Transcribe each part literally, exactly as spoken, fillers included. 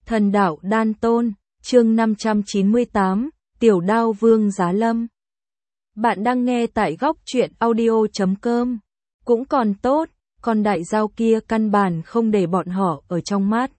Thần đạo đan tôn, chương năm trăm chín mươi tám, Tiểu Đao Vương Giá Lâm. Bạn đang nghe tại góc truyện audio chấm com. Cũng còn tốt, con đại dao kia căn bản không để bọn họ ở trong mắt.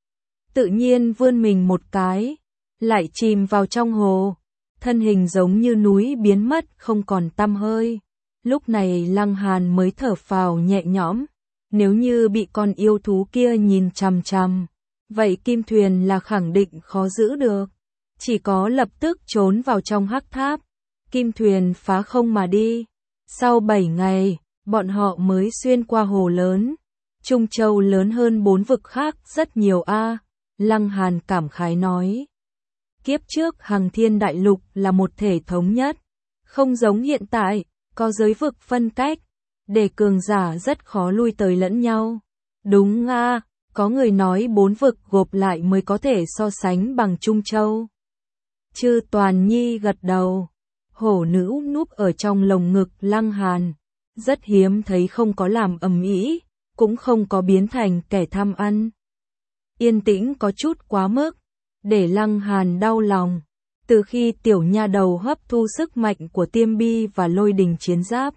Tự nhiên vươn mình một cái, lại chìm vào trong hồ, thân hình giống như núi biến mất không còn tăm hơi. Lúc này Lăng Hàn mới thở phào nhẹ nhõm, nếu như bị con yêu thú kia nhìn chằm chằm, vậy kim thuyền là khẳng định khó giữ được, chỉ có lập tức trốn vào trong hắc tháp, kim thuyền phá không mà đi. Sau bảy ngày, bọn họ mới xuyên qua hồ lớn, Trung Châu lớn hơn bốn vực khác rất nhiều a. Lăng Hàn cảm khái nói. Kiếp trước Hằng Thiên Đại Lục là một thể thống nhất, không giống hiện tại, có giới vực phân cách, để cường giả rất khó lui tới lẫn nhau. Đúng a, có người nói bốn vực gộp lại mới có thể so sánh bằng Trung Châu. Chư Toàn Nhi gật đầu, hổ nữ núp ở trong lồng ngực Lăng Hàn, rất hiếm thấy không có làm ầm ĩ, cũng không có biến thành kẻ tham ăn. Yên tĩnh có chút quá mức, để Lăng Hàn đau lòng. Từ khi tiểu nha đầu hấp thu sức mạnh của Tiêm Bi và Lôi Đình chiến giáp,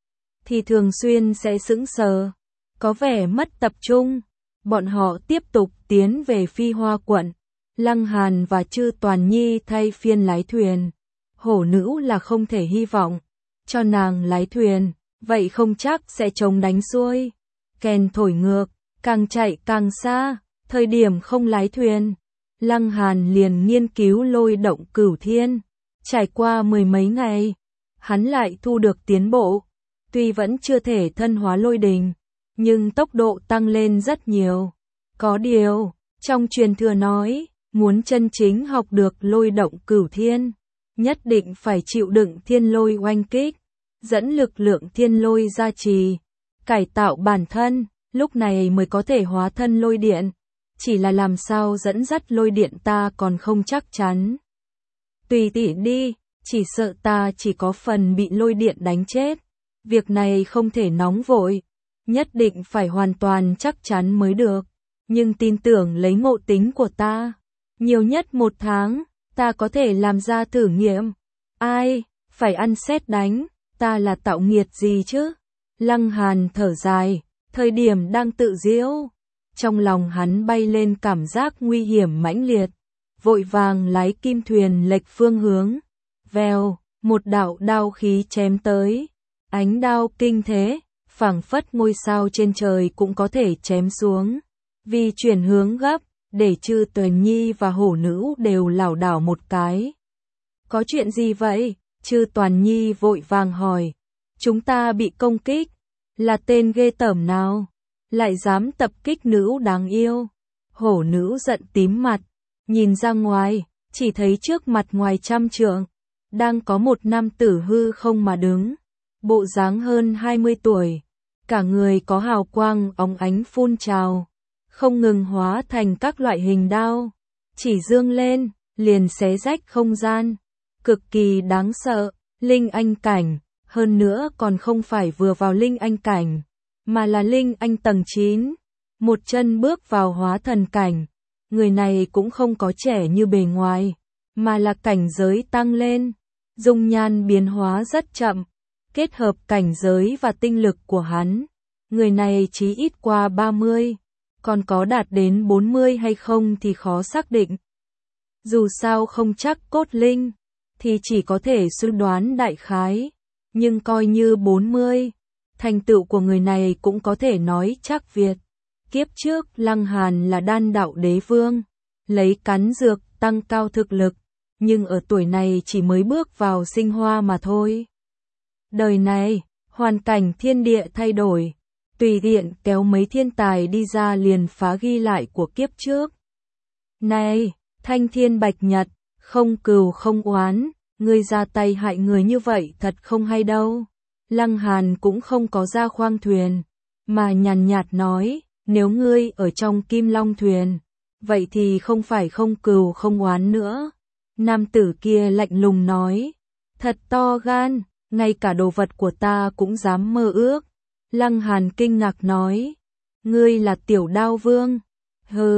thì thường xuyên sẽ sững sờ, có vẻ mất tập trung. Bọn họ tiếp tục tiến về Phi Hoa quận, Lăng Hàn và Chư Toàn Nhi thay phiên lái thuyền. Hổ nữ là không thể hy vọng cho nàng lái thuyền, vậy không chắc sẽ chống đánh xuôi. Kèn thổi ngược, càng chạy càng xa, thời điểm không lái thuyền, Lăng Hàn liền nghiên cứu lôi động cửu thiên. Trải qua mười mấy ngày, hắn lại thu được tiến bộ, tuy vẫn chưa thể thân hóa lôi đình, nhưng tốc độ tăng lên rất nhiều. Có điều, trong truyền thừa nói, muốn chân chính học được lôi động cửu thiên, nhất định phải chịu đựng thiên lôi oanh kích, dẫn lực lượng thiên lôi gia trì, cải tạo bản thân, lúc này mới có thể hóa thân lôi điện. Chỉ là làm sao dẫn dắt lôi điện ta còn không chắc chắn. Tùy tỷ đi, chỉ sợ ta chỉ có phần bị lôi điện đánh chết. Việc này không thể nóng vội, nhất định phải hoàn toàn chắc chắn mới được. Nhưng tin tưởng lấy ngộ tính của ta, nhiều nhất một tháng, ta có thể làm ra thử nghiệm. Ai, phải ăn sét đánh, ta là tạo nghiệt gì chứ? Lăng Hàn thở dài, thời điểm đang tự giễu, trong lòng hắn bay lên cảm giác nguy hiểm mãnh liệt, vội vàng lái kim thuyền lệch phương hướng. Vèo, một đạo đao khí chém tới, ánh đao kinh thế, phảng phất ngôi sao trên trời cũng có thể chém xuống. Vì chuyển hướng gấp, để Chư Toàn Nhi và hổ nữ đều lảo đảo một cái. Có chuyện gì vậy? Chư Toàn Nhi vội vàng hỏi. Chúng ta bị công kích, là tên ghê tởm nào? Lại dám tập kích nữ đáng yêu. Hổ nữ giận tím mặt, nhìn ra ngoài, chỉ thấy trước mặt ngoài trăm trượng, đang có một nam tử hư không mà đứng, bộ dáng hơn hai mươi tuổi, cả người có hào quang óng ánh phun trào, không ngừng hóa thành các loại hình đao, chỉ dương lên, liền xé rách không gian, cực kỳ đáng sợ. Linh anh cảnh, hơn nữa còn không phải vừa vào linh anh cảnh, mà là linh anh tầng chín, một chân bước vào hóa thần cảnh. Người này cũng không có trẻ như bề ngoài, mà là cảnh giới tăng lên, dung nhan biến hóa rất chậm, kết hợp cảnh giới và tinh lực của hắn, người này chí ít qua ba mươi, còn có đạt đến bốn mươi hay không thì khó xác định. Dù sao không chắc cốt linh, thì chỉ có thể suy đoán đại khái, nhưng coi như bốn mươi, thành tựu của người này cũng có thể nói chắc Việt. Kiếp trước Lăng Hàn là đan đạo đế vương, lấy cắn dược tăng cao thực lực, nhưng ở tuổi này chỉ mới bước vào sinh hoa mà thôi. Đời này, hoàn cảnh thiên địa thay đổi, tùy tiện kéo mấy thiên tài đi ra liền phá ghi lại của kiếp trước. Này, Thanh Thiên Bạch Nhật, không cừu không oán, ngươi ra tay hại người như vậy thật không hay đâu. Lăng Hàn cũng không có ra khoang thuyền, mà nhàn nhạt nói, nếu ngươi ở trong Kim Long thuyền, vậy thì không phải không cừu không oán nữa. Nam tử kia lạnh lùng nói, thật to gan, ngay cả đồ vật của ta cũng dám mơ ước. Lăng Hàn kinh ngạc nói, ngươi là Tiểu Đao Vương? Hừ,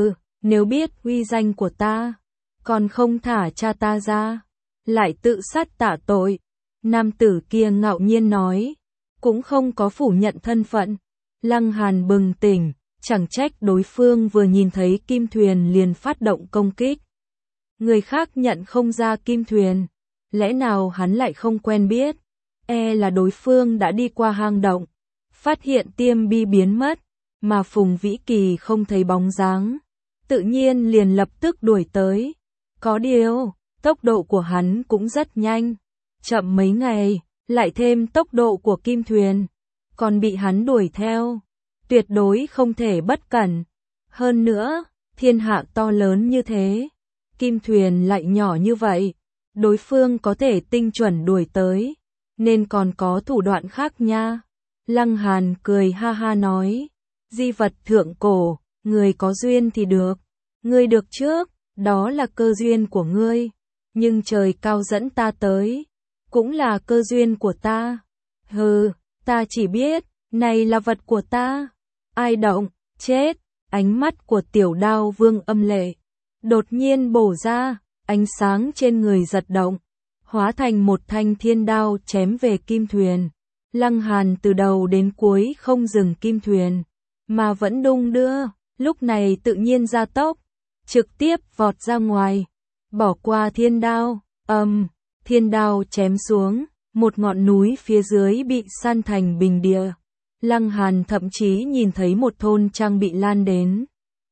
nếu biết uy danh của ta, còn không thả cha ta ra, lại tự sát tạ tội. Nam tử kia ngạo nhiên nói, cũng không có phủ nhận thân phận. Lăng Hàn bừng tỉnh, chẳng trách đối phương vừa nhìn thấy kim thuyền liền phát động công kích. Người khác nhận không ra kim thuyền, lẽ nào hắn lại không quen biết? E là đối phương đã đi qua hang động, phát hiện Tiêm Bi biến mất, mà Phùng Vĩ Kỳ không thấy bóng dáng, tự nhiên liền lập tức đuổi tới. Có điều, tốc độ của hắn cũng rất nhanh, chậm mấy ngày, lại thêm tốc độ của kim thuyền, còn bị hắn đuổi theo, tuyệt đối không thể bất cẩn. Hơn nữa, thiên hạ to lớn như thế, kim thuyền lại nhỏ như vậy, đối phương có thể tinh chuẩn đuổi tới, nên còn có thủ đoạn khác nha. Lăng Hàn cười ha ha nói, di vật thượng cổ, người có duyên thì được, ngươi được trước, đó là cơ duyên của ngươi, nhưng trời cao dẫn ta tới, cũng là cơ duyên của ta. Hừ, ta chỉ biết, này là vật của ta, ai động, chết. Ánh mắt của Tiểu Đao Vương âm lệ, đột nhiên bổ ra, ánh sáng trên người giật động, hóa thành một thanh thiên đao chém về kim thuyền. Lăng Hàn từ đầu đến cuối không dừng kim thuyền, mà vẫn đung đưa, lúc này tự nhiên gia tốc, trực tiếp vọt ra ngoài, bỏ qua thiên đao, âm, um, thiên đao chém xuống, một ngọn núi phía dưới bị san thành bình địa. Lăng Hàn thậm chí nhìn thấy một thôn trang bị lan đến.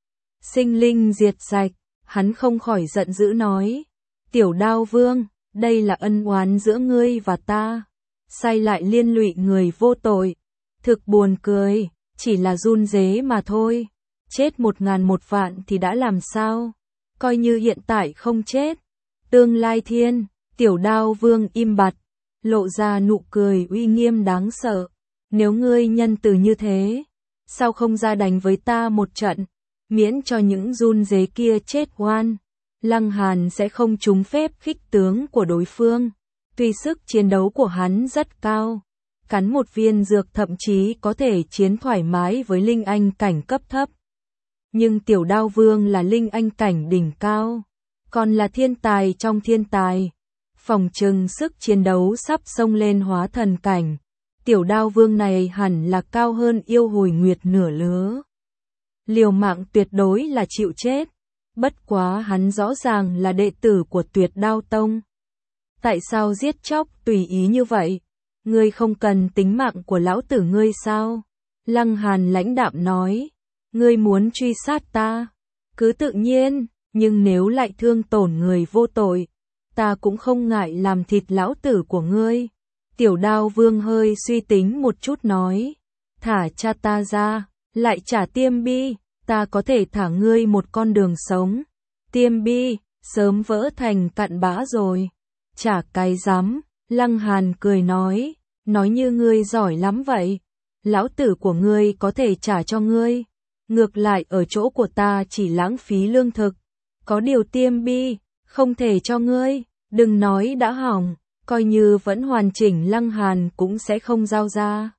Sinh linh diệt sạch, hắn không khỏi giận dữ nói, Tiểu Đao Vương, đây là ân oán giữa ngươi và ta, sai lại liên lụy người vô tội, thực buồn cười, chỉ là run rế mà thôi, chết một ngàn một vạn thì đã làm sao, coi như hiện tại không chết, tương lai thiên. Tiểu Đao Vương im bặt, lộ ra nụ cười uy nghiêm đáng sợ, nếu ngươi nhân từ như thế, sao không ra đánh với ta một trận, miễn cho những run rế kia chết oan. Lăng Hàn sẽ không trúng phép khích tướng của đối phương, tuy sức chiến đấu của hắn rất cao, cắn một viên dược thậm chí có thể chiến thoải mái với linh anh cảnh cấp thấp. Nhưng Tiểu Đao Vương là linh anh cảnh đỉnh cao, còn là thiên tài trong thiên tài, phòng trừng sức chiến đấu sắp xông lên hóa thần cảnh. Tiểu Đao Vương này hẳn là cao hơn Yêu Hồi Nguyệt nửa lứa. Liều mạng tuyệt đối là chịu chết. Bất quá hắn rõ ràng là đệ tử của Tuyệt Đao Tông. Tại sao giết chóc tùy ý như vậy? Ngươi không cần tính mạng của lão tử ngươi sao? Lăng Hàn lãnh đạm nói. Ngươi muốn truy sát ta? Cứ tự nhiên, nhưng nếu lại thương tổn người vô tội, ta cũng không ngại làm thịt lão tử của ngươi. Tiểu Đao Vương hơi suy tính một chút nói. Thả cha ta ra, lại trả Tiêm Bi, ta có thể thả ngươi một con đường sống. Tiêm Bi, sớm vỡ thành cặn bã rồi. Trả cái rắm, Lăng Hàn cười nói, nói như ngươi giỏi lắm vậy. Lão tử của ngươi có thể trả cho ngươi. Ngược lại ở chỗ của ta chỉ lãng phí lương thực. Có điều Tiêm Bi, không thể cho ngươi, đừng nói đã hỏng, coi như vẫn hoàn chỉnh Lăng Hàn cũng sẽ không giao ra.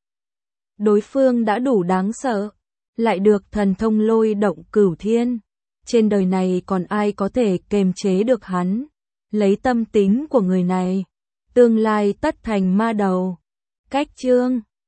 Đối phương đã đủ đáng sợ, lại được thần thông lôi động cửu thiên. Trên đời này còn ai có thể kềm chế được hắn, lấy tâm tính của người này, tương lai tất thành ma đầu. Cách chương